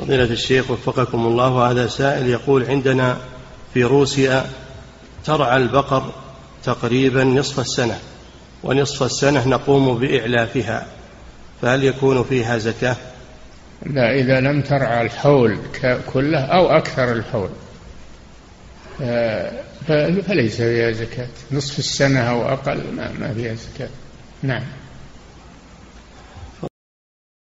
فضيلة الشيخ وفقكم الله، هذا سائل يقول: عندنا في روسيا ترعى البقر تقريبا نصف السنة، ونصف السنة نقوم بإعلافها، فهل يكون فيها زكاة؟ لا، إذا لم ترعى الحول كله أو أكثر الحول فليس فيها زكاة. نصف السنة أو أقل ما فيها زكاة. نعم.